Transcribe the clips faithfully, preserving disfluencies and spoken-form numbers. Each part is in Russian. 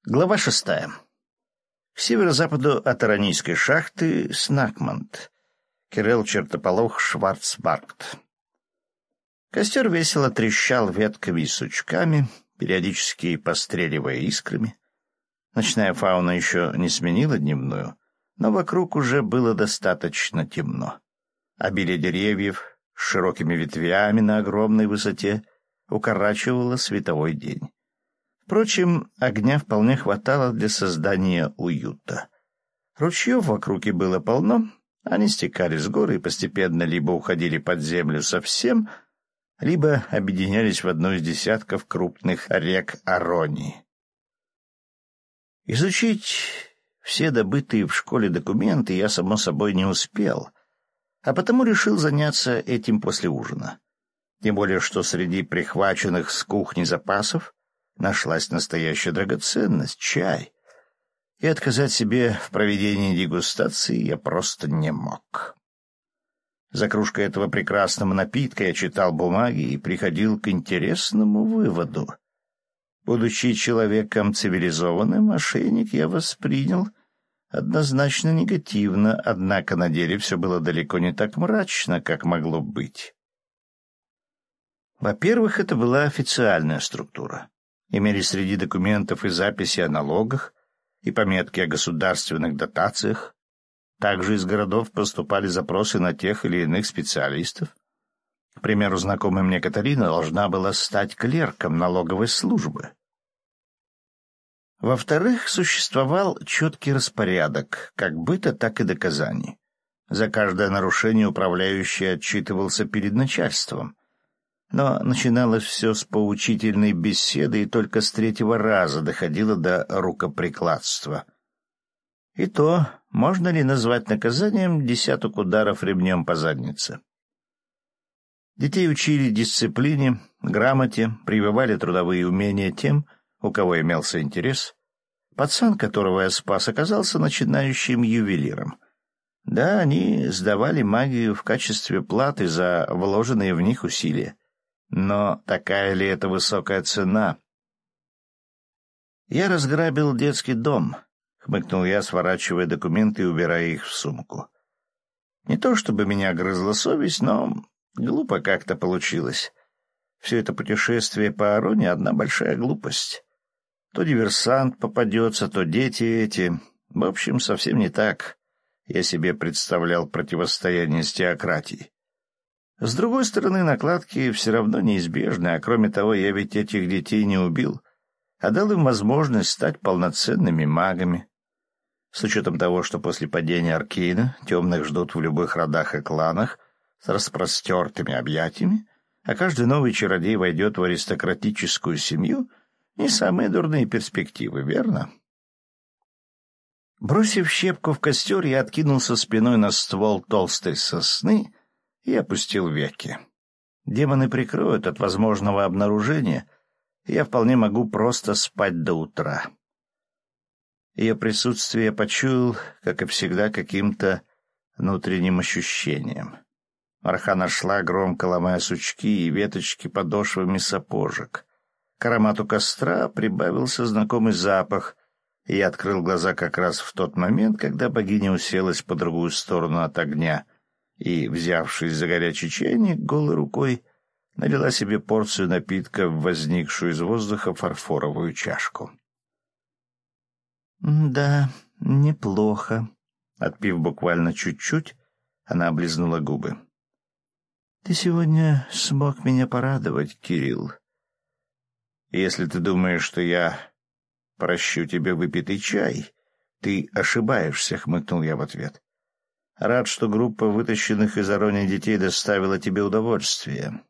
Глава шестая. К северо-западу от Аранийской шахты Снакмонт. Кирилл Чертополох, Шварцбаргт. Костер весело трещал ветками и сучками, периодически постреливая искрами. Ночная фауна еще не сменила дневную, но вокруг уже было достаточно темно. Обилие деревьев с широкими ветвями на огромной высоте укорачивало световой день. Впрочем, огня вполне хватало для создания уюта. Ручьев в округе было полно, они стекали с гор и постепенно либо уходили под землю совсем, либо объединялись в одну из десятков крупных рек Аронии. Изучить все добытые в школе документы я, само собой, не успел, а потому решил заняться этим после ужина. Тем более, что среди прихваченных с кухни запасов нашлась настоящая драгоценность — чай. И отказать себе в проведении дегустации я просто не мог. За кружкой этого прекрасного напитка я читал бумаги и приходил к интересному выводу. Будучи человеком цивилизованным, ошейник я воспринял однозначно негативно, однако на деле все было далеко не так мрачно, как могло быть. Во-первых, это была официальная структура. Имели среди документов и записи о налогах, и пометки о государственных дотациях. Также из городов поступали запросы на тех или иных специалистов. К примеру, знакомая мне Катарина должна была стать клерком налоговой службы. Во-вторых, существовал четкий распорядок, как быта, так и доказаний. За каждое нарушение управляющий отчитывался перед начальством. Но начиналось все с поучительной беседы и только с третьего раза доходило до рукоприкладства. И то, можно ли назвать наказанием десяток ударов ремнем по заднице? Детей учили дисциплине, грамоте, прививали трудовые умения тем, у кого имелся интерес. Пацан, которого я спас, оказался начинающим ювелиром. Да, они сдавали магию в качестве платы за вложенные в них усилия. Но такая ли это высокая цена? «Я разграбил детский дом», — хмыкнул я, сворачивая документы и убирая их в сумку. Не то чтобы меня грызла совесть, но глупо как-то получилось. Все это путешествие по Ароне — одна большая глупость. То диверсант попадется, то дети эти. В общем, совсем не так я себе представлял противостояние с теократией. С другой стороны, накладки все равно неизбежны, а кроме того, я ведь этих детей не убил, а дал им возможность стать полноценными магами. С учетом того, что после падения Аркейна темных ждут в любых родах и кланах с распростертыми объятиями, а каждый новый чародей войдет в аристократическую семью, не самые дурные перспективы, верно? Бросив щепку в костер, я откинулся спиной на ствол толстой сосны и опустил веки. Демоны прикроют от возможного обнаружения, и я вполне могу просто спать до утра. Ее присутствие я почуял, как и всегда, каким-то внутренним ощущением. Мархана шла, громко ломая сучки и веточки подошвами сапожек. К аромату костра прибавился знакомый запах, и я открыл глаза как раз в тот момент, когда богиня уселась по другую сторону от огня и, взявшись за горячий чайник, голой рукой налила себе порцию напитка в возникшую из воздуха фарфоровую чашку. «Да, неплохо», — отпив буквально чуть-чуть, она облизнула губы. «Ты сегодня смог меня порадовать, Кирилл. Если ты думаешь, что я прощу тебе выпитый чай, ты ошибаешься», — хмыкнул я в ответ. «Рад, что группа вытащенных из Аронии детей доставила тебе удовольствие».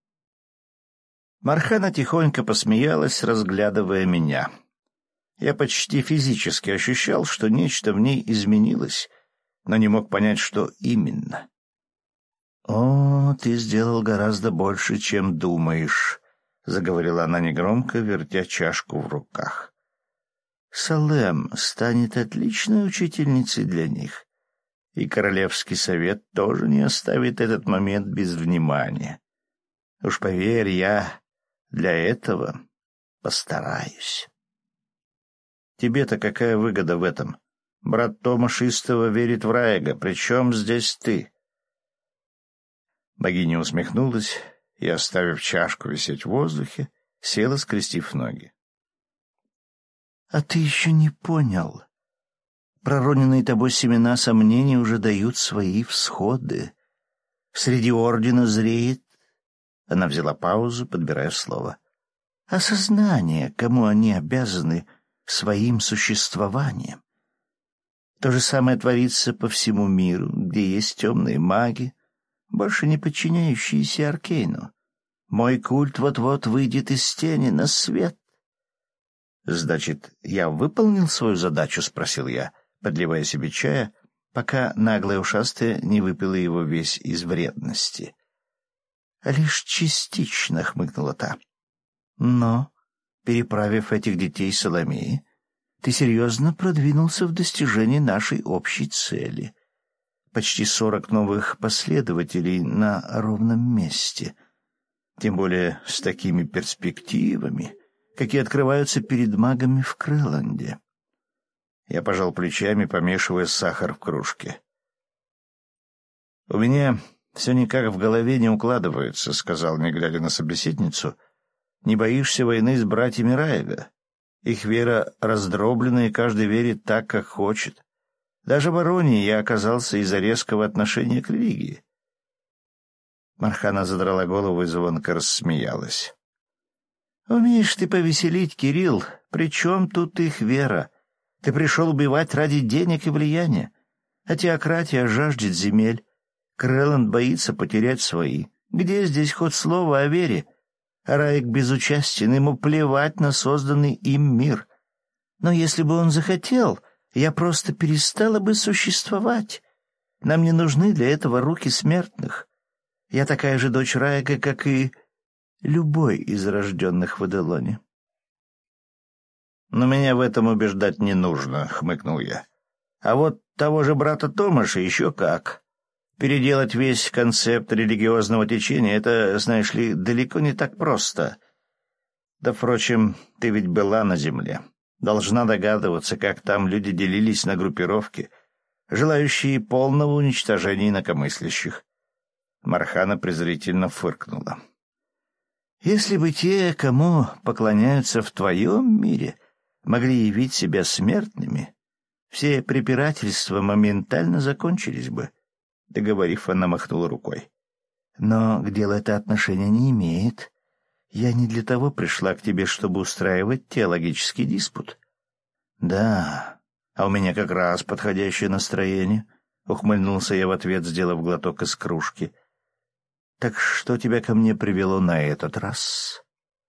Мархана тихонько посмеялась, разглядывая меня. Я почти физически ощущал, что нечто в ней изменилось, но не мог понять, что именно. «О, ты сделал гораздо больше, чем думаешь», — заговорила она негромко, вертя чашку в руках. «Салем станет отличной учительницей для них, и Королевский совет тоже не оставит этот момент без внимания. Уж поверь, я для этого постараюсь». Тебе-то какая выгода в этом? Брат Томаш истово верит в Раега. Причем здесь ты?» Богиня усмехнулась и, оставив чашку висеть в воздухе, села, скрестив ноги. «А ты еще не понял. Пророненные тобой семена сомнений уже дают свои всходы. Среди ордена зреет...» Она взяла паузу, подбирая слово. «Осознание, кому они обязаны своим существованием. То же самое творится по всему миру, где есть темные маги, больше не подчиняющиеся Аркейну. Мой культ вот-вот выйдет из тени на свет». «Значит, я выполнил свою задачу?» — спросил я, подливая себе чая, пока наглая ушастая не выпила его весь из вредности. «Лишь частично», — хмыкнула та. «Но, переправив этих детей Соломеи, ты серьезно продвинулся в достижении нашей общей цели. Почти сорок новых последователей на ровном месте. Тем более с такими перспективами, какие открываются перед магами в Крэланде». Я пожал плечами, помешивая сахар в кружке. «У меня все никак в голове не укладывается», — сказал, не глядя на собеседницу. «Не боишься войны с братьями Раега? Их вера раздроблена, и каждый верит так, как хочет. Даже в Аронии я оказался из-за резкого отношения к религии». Мархана задрала голову и звонко рассмеялась. «Умеешь ты повеселить, Кирилл. При чем тут их вера? Ты пришел убивать ради денег и влияния. А теократия жаждет земель. Крэланд боится потерять свои. Где здесь хоть слово о вере? Раек безучастен, ему плевать на созданный им мир. Но если бы он захотел, я просто перестала бы существовать. Нам не нужны для этого руки смертных. Я такая же дочь Раека, как и любой из рожденных в Эделоне». «Но меня в этом убеждать не нужно», — хмыкнул я. «А вот того же брата Томаша еще как. Переделать весь концепт религиозного течения — это, знаешь ли, далеко не так просто. Да, впрочем, ты ведь была на земле. Должна догадываться, как там люди делились на группировки, желающие полного уничтожения инакомыслящих». Мархана презрительно фыркнула. «Если бы те, кому поклоняются в твоем мире, могли явить себя смертными, все препирательства моментально закончились бы». Договорив, она махнула рукой. «Но к делу это отношения не имеет. Я не для того пришла к тебе, чтобы устраивать теологический диспут». «Да, а у меня как раз подходящее настроение», — ухмыльнулся я в ответ, сделав глоток из кружки. «Так что тебя ко мне привело на этот раз?»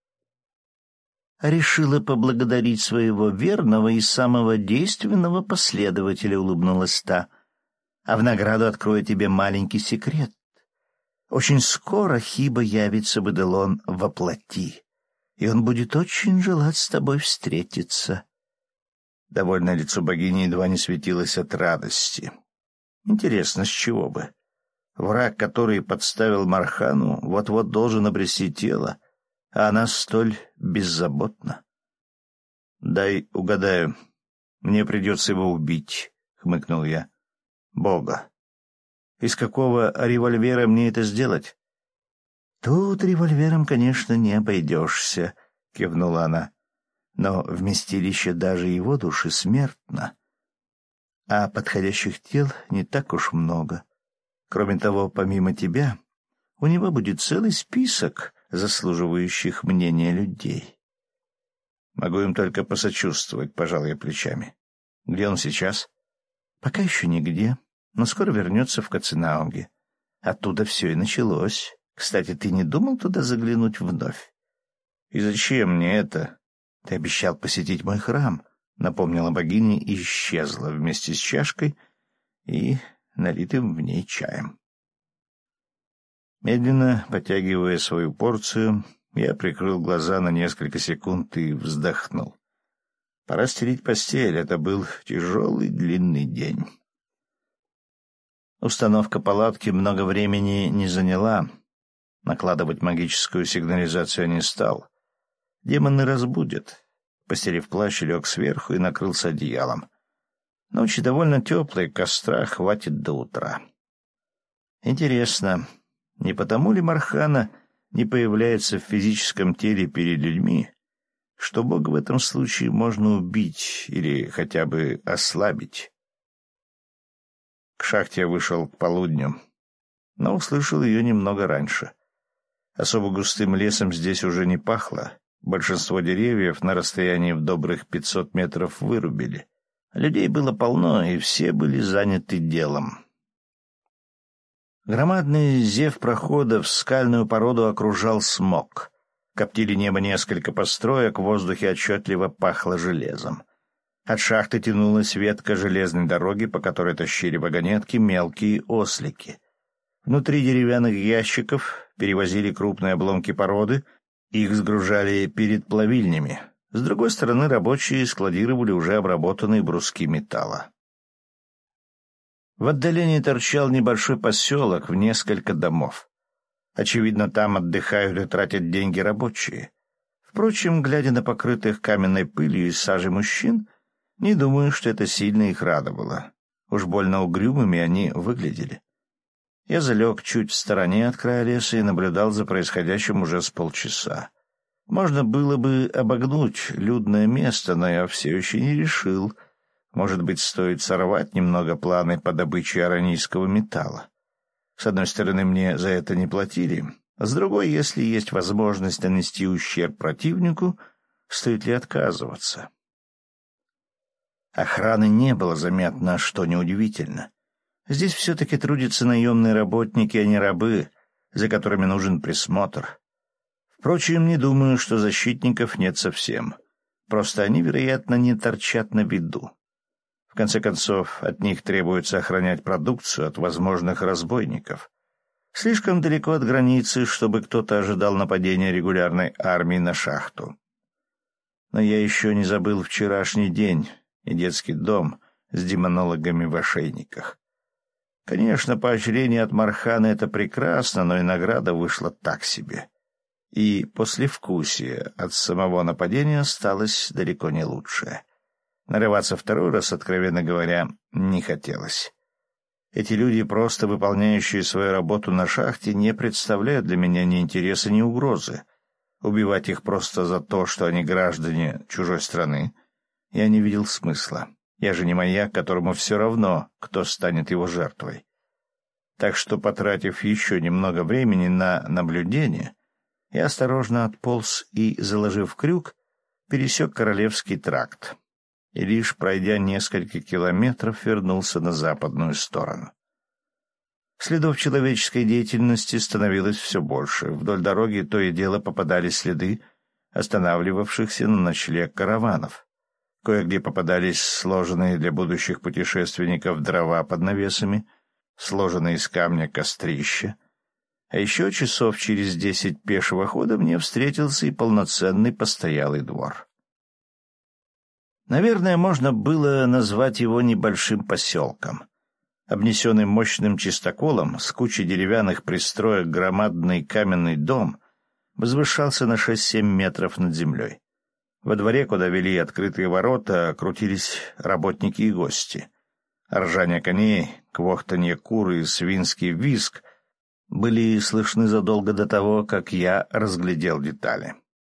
«Решила поблагодарить своего верного и самого действенного последователя», — улыбнулась та. «А в награду открою тебе маленький секрет. Очень скоро Хиба явится в Эделон во плоти, и он будет очень желать с тобой встретиться». Довольное лицо богини едва не светилось от радости. Интересно, с чего бы? Враг, который подставил Мархану, вот-вот должен обрести тело, а она столь беззаботна. «Дай угадаю, мне придется его убить», — хмыкнул я. «Бога. Из какого револьвера мне это сделать?» «Тут револьвером, конечно, не обойдешься», — кивнула она. «Но вместилище даже его души смертно, а подходящих тел не так уж много. Кроме того, помимо тебя, у него будет целый список заслуживающих мнения людей». «Могу им только посочувствовать», — пожал я плечами. «Где он сейчас?» «Пока еще нигде, но скоро вернется в Каценауге. Оттуда все и началось. Кстати, ты не думал туда заглянуть вновь?» «И зачем мне это?» «Ты обещал посетить мой храм», — напомнила богиня и исчезла вместе с чашкой и налитым в ней чаем. Медленно потягивая свою порцию, я прикрыл глаза на несколько секунд и вздохнул. Пора стелить постель, это был тяжелый длинный день. Установка палатки много времени не заняла. Накладывать магическую сигнализацию не стал. Демоны разбудят. По Постелив плащ, лег сверху и накрылся одеялом. Ночи довольно теплые, костра хватит до утра. Интересно, не потому ли Мархана не появляется в физическом теле перед людьми, что Бога в этом случае можно убить или хотя бы ослабить? К шахте я вышел к полудню, но услышал ее немного раньше. Особо густым лесом здесь уже не пахло. Большинство деревьев на расстоянии в добрых пятьсот метров вырубили. Людей было полно, и все были заняты делом. Громадный зев прохода в скальную породу окружал смог. Коптили небо несколько построек, в воздухе отчетливо пахло железом. От шахты тянулась ветка железной дороги, по которой тащили вагонетки мелкие ослики. Внутри деревянных ящиков перевозили крупные обломки породы, их сгружали перед плавильнями. С другой стороны, рабочие складировали уже обработанные бруски металла. В отдалении торчал небольшой поселок в несколько домов. Очевидно, там отдыхают и тратят деньги рабочие. Впрочем, глядя на покрытых каменной пылью и сажей мужчин, не думаю, что это сильно их радовало. Уж больно угрюмыми они выглядели. Я залег чуть в стороне от края леса и наблюдал за происходящим уже с полчаса. Можно было бы обогнуть людное место, но я все еще не решил. Может быть, стоит сорвать немного планы по добыче аранийского металла. С одной стороны, мне за это не платили, а с другой, если есть возможность нанести ущерб противнику, стоит ли отказываться? Охраны не было заметно, что неудивительно. Здесь все-таки трудятся наемные работники, а не рабы, за которыми нужен присмотр. Впрочем, не думаю, что защитников нет совсем. Просто они, вероятно, не торчат на виду. В конце концов, от них требуется охранять продукцию от возможных разбойников. Слишком далеко от границы, чтобы кто-то ожидал нападения регулярной армии на шахту. Но я еще не забыл вчерашний день и детский дом с демонологами в ошейниках. Конечно, поощрение от Мархана — это прекрасно, но и награда вышла так себе. И послевкусие от самого нападения осталось далеко не лучшее. Нарываться второй раз, откровенно говоря, не хотелось. Эти люди, просто выполняющие свою работу на шахте, не представляют для меня ни интереса, ни угрозы. Убивать их просто за то, что они граждане чужой страны, я не видел смысла. Я же не маяк, которому все равно, кто станет его жертвой. Так что, потратив еще немного времени на наблюдение, я осторожно отполз и, заложив крюк, пересек Королевский тракт. И лишь пройдя несколько километров, вернулся на западную сторону. Следов человеческой деятельности становилось все больше. Вдоль дороги то и дело попадались следы останавливавшихся на ночлег караванов. Кое-где попадались сложенные для будущих путешественников дрова под навесами, сложенные из камня кострища. А еще часов через десять пешего хода мне встретился и полноценный постоялый двор. Наверное, можно было назвать его небольшим поселком. Обнесенный мощным чистоколом, с кучей деревянных пристроек громадный каменный дом возвышался на шесть-семь метров над землей. Во дворе, куда вели открытые ворота, крутились работники и гости. Ржание коней, квохтанье кур и свинский визг были слышны задолго до того, как я разглядел детали.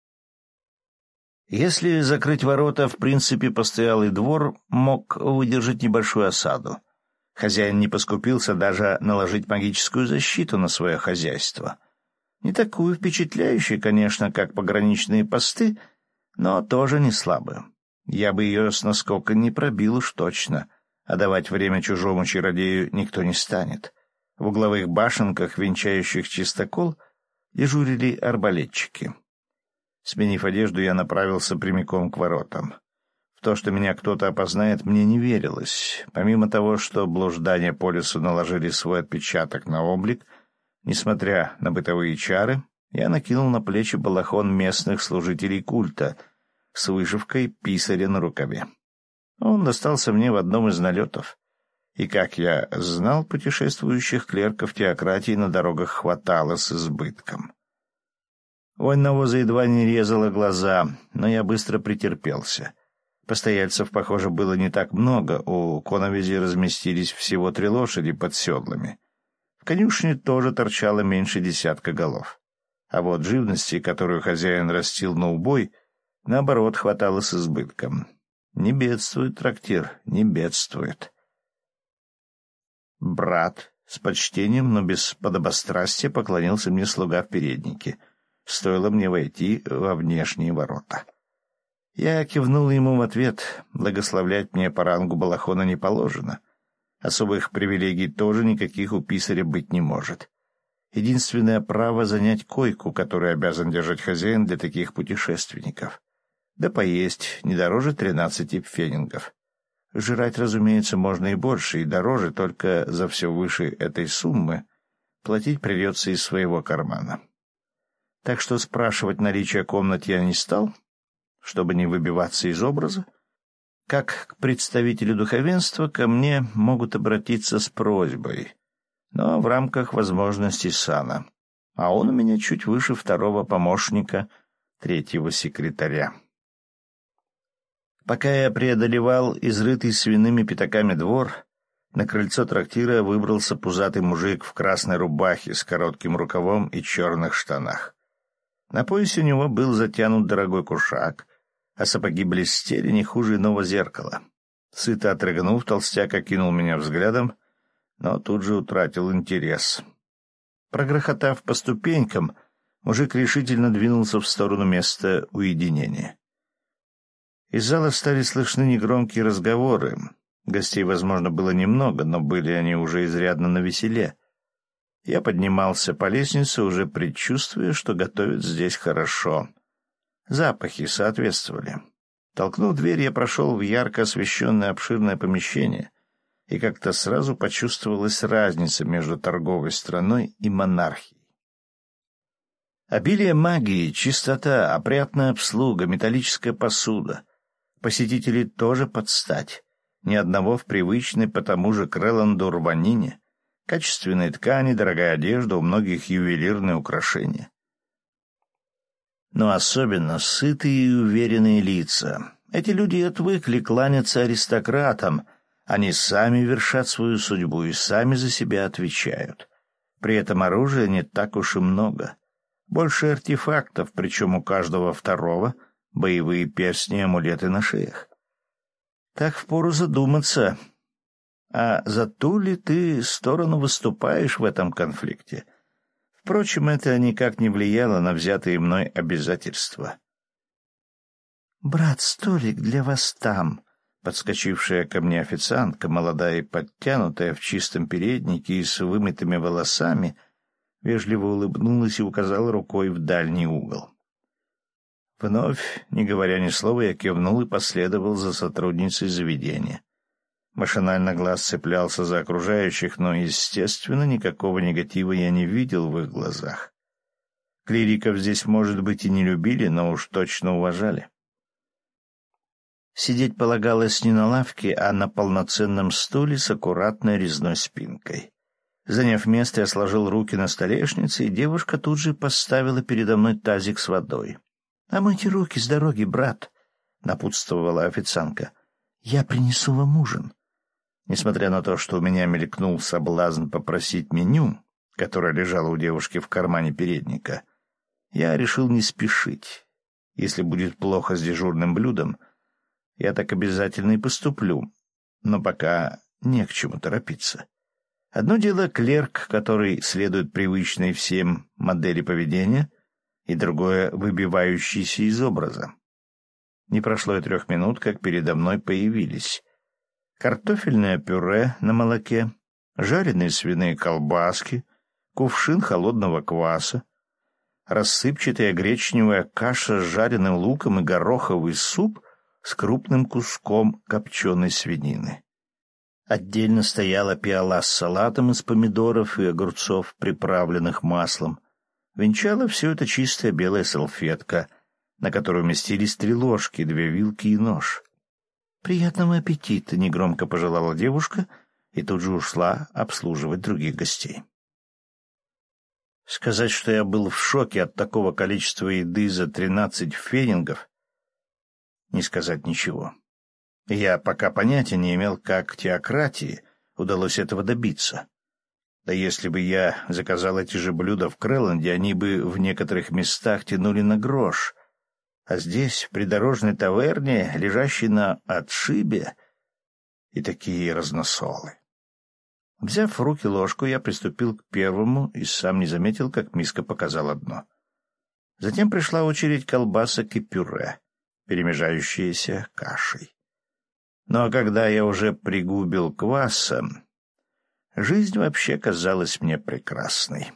Если закрыть ворота, в принципе, постоялый двор мог выдержать небольшую осаду. Хозяин не поскупился даже наложить магическую защиту на свое хозяйство. Не такую впечатляющую, конечно, как пограничные посты, но тоже не слабую. Я бы ее с наскока не пробил уж точно, а давать время чужому чародею никто не станет. В угловых башенках, венчающих чистокол, дежурили арбалетчики. Сменив одежду, я направился прямиком к воротам. В то, что меня кто-то опознает, мне не верилось. Помимо того, что блуждания по лесу наложили свой отпечаток на облик, несмотря на бытовые чары, я накинул на плечи балахон местных служителей культа с вышивкой писаря на рукаве. Он достался мне в одном из налетов. И, как я знал, путешествующих клерков теократии на дорогах хватало с избытком. Вонь навоза едва не резала глаза, но я быстро претерпелся. Постояльцев, похоже, было не так много, у коновизи разместились всего три лошади под седлами. В конюшне тоже торчало меньше десятка голов. А вот живности, которую хозяин растил на убой, наоборот, хватало с избытком. Не бедствует трактир, не бедствует. Брат с почтением, но без подобострастия поклонился мне слуга в переднике. Стоило мне войти во внешние ворота. Я кивнул ему в ответ. Благословлять мне по рангу балахона не положено. Особых привилегий тоже никаких у писаря быть не может. Единственное право — занять койку, которую обязан держать хозяин для таких путешественников. Да поесть не дороже тринадцати пфенингов. Жрать, разумеется, можно и больше, и дороже, только за все выше этой суммы платить придется из своего кармана. Так что спрашивать наличие комнат я не стал, чтобы не выбиваться из образа. Как к представителю духовенства ко мне могут обратиться с просьбой, но в рамках возможностей сана, а он у меня чуть выше второго помощника, третьего секретаря. Пока я преодолевал изрытый свиными пятаками двор, на крыльцо трактира выбрался пузатый мужик в красной рубахе с коротким рукавом и черных штанах. На поясе у него был затянут дорогой кушак, а сапоги блестели не хуже иного зеркала. Сыто отрыгнув, толстяк окинул меня взглядом, но тут же утратил интерес. Прогрохотав по ступенькам, мужик решительно двинулся в сторону места уединения. Из зала стали слышны негромкие разговоры. Гостей, возможно, было немного, но были они уже изрядно навеселе. Я поднимался по лестнице, уже предчувствуя, что готовят здесь хорошо. Запахи соответствовали. Толкнув дверь, я прошел в ярко освещенное обширное помещение, и как-то сразу почувствовалась разница между торговой страной и монархией. Обилие магии, чистота, опрятная обслуга, металлическая посуда. Посетители тоже под стать. Ни одного в привычной по тому же Крэланду рванине. Качественные ткани, дорогая одежда, у многих ювелирные украшения. Но особенно сытые и уверенные лица. Эти люди отвыкли кланяться аристократам. Они сами вершат свою судьбу и сами за себя отвечают. При этом оружия не так уж и много. Больше артефактов, причем у каждого второго боевые перстни и амулеты на шеях. Так впору задуматься, а за ту ли ты сторону выступаешь в этом конфликте? Впрочем, это никак не влияло на взятые мной обязательства. «Брат, столик для вас там», — подскочившая ко мне официантка, молодая и подтянутая, в чистом переднике и с вымытыми волосами, вежливо улыбнулась и указала рукой в дальний угол. Вновь, не говоря ни слова, я кивнул и последовал за сотрудницей заведения. Машинально глаз цеплялся за окружающих, но, естественно, никакого негатива я не видел в их глазах. Клириков здесь, может быть, и не любили, но уж точно уважали. Сидеть полагалось не на лавке, а на полноценном стуле с аккуратной резной спинкой. Заняв место, я сложил руки на столешнице, и девушка тут же поставила передо мной тазик с водой. — Омойте руки с дороги, брат, — напутствовала официантка. — Я принесу вам ужин. Несмотря на то, что у меня мелькнул соблазн попросить меню, которое лежало у девушки в кармане передника, я решил не спешить. Если будет плохо с дежурным блюдом, я так обязательно и поступлю, но пока не к чему торопиться. Одно дело клерк, который следует привычной всем модели поведения, и другое — выбивающийся из образа. Не прошло и трех минут, как передо мной появились картофельное пюре на молоке, жареные свиные колбаски, кувшин холодного кваса, рассыпчатая гречневая каша с жареным луком и гороховый суп с крупным куском копченой свинины. Отдельно стояла пиала с салатом из помидоров и огурцов, приправленных маслом. Венчала все это чистая белая салфетка, на которой уместились три ложки, две вилки и нож. «Приятного аппетита!» — негромко пожелала девушка и тут же ушла обслуживать других гостей. Сказать, что я был в шоке от такого количества еды за тринадцать фенингов, не сказать ничего. Я пока понятия не имел, как теократии удалось этого добиться. Да если бы я заказал эти же блюда в Крэланде, они бы в некоторых местах тянули на грош. А здесь, в придорожной таверне, лежащей на отшибе, и такие разносолы. Взяв в руки ложку, я приступил к первому и сам не заметил, как миска показала дно. Затем пришла очередь колбасок и пюре, перемежающиеся кашей. Но когда я уже пригубил кваса, жизнь вообще казалась мне прекрасной.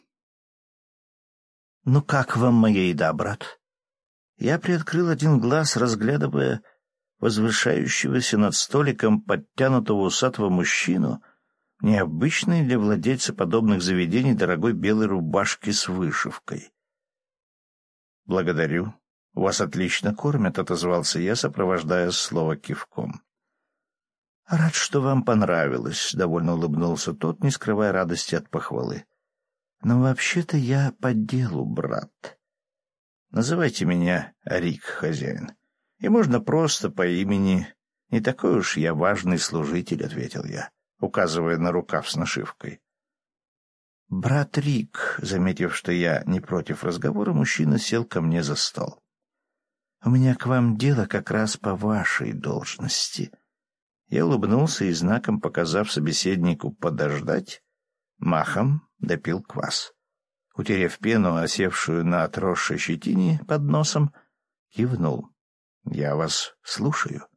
— Ну как вам моя еда, брат? Я приоткрыл один глаз, разглядывая возвышающегося над столиком подтянутого усатого мужчину, необычной для владельца подобных заведений дорогой белой рубашки с вышивкой. — Благодарю. Вас отлично кормят, — отозвался я, сопровождая слово кивком. — Рад, что вам понравилось, — довольно улыбнулся тот, не скрывая радости от похвалы. — Но вообще-то я по делу, брат. Называйте меня Рик, хозяин. И можно просто по имени. Не такой уж я важный служитель, — ответил я, указывая на рукав с нашивкой. «Брат Рик», заметив, что я не против разговора, мужчина сел ко мне за стол. «У меня к вам дело как раз по вашей должности». Я улыбнулся и, знаком показав собеседнику подождать, махом допил квас. Утерев пену, осевшую на отросшей щетине под носом, кивнул. «Я вас слушаю».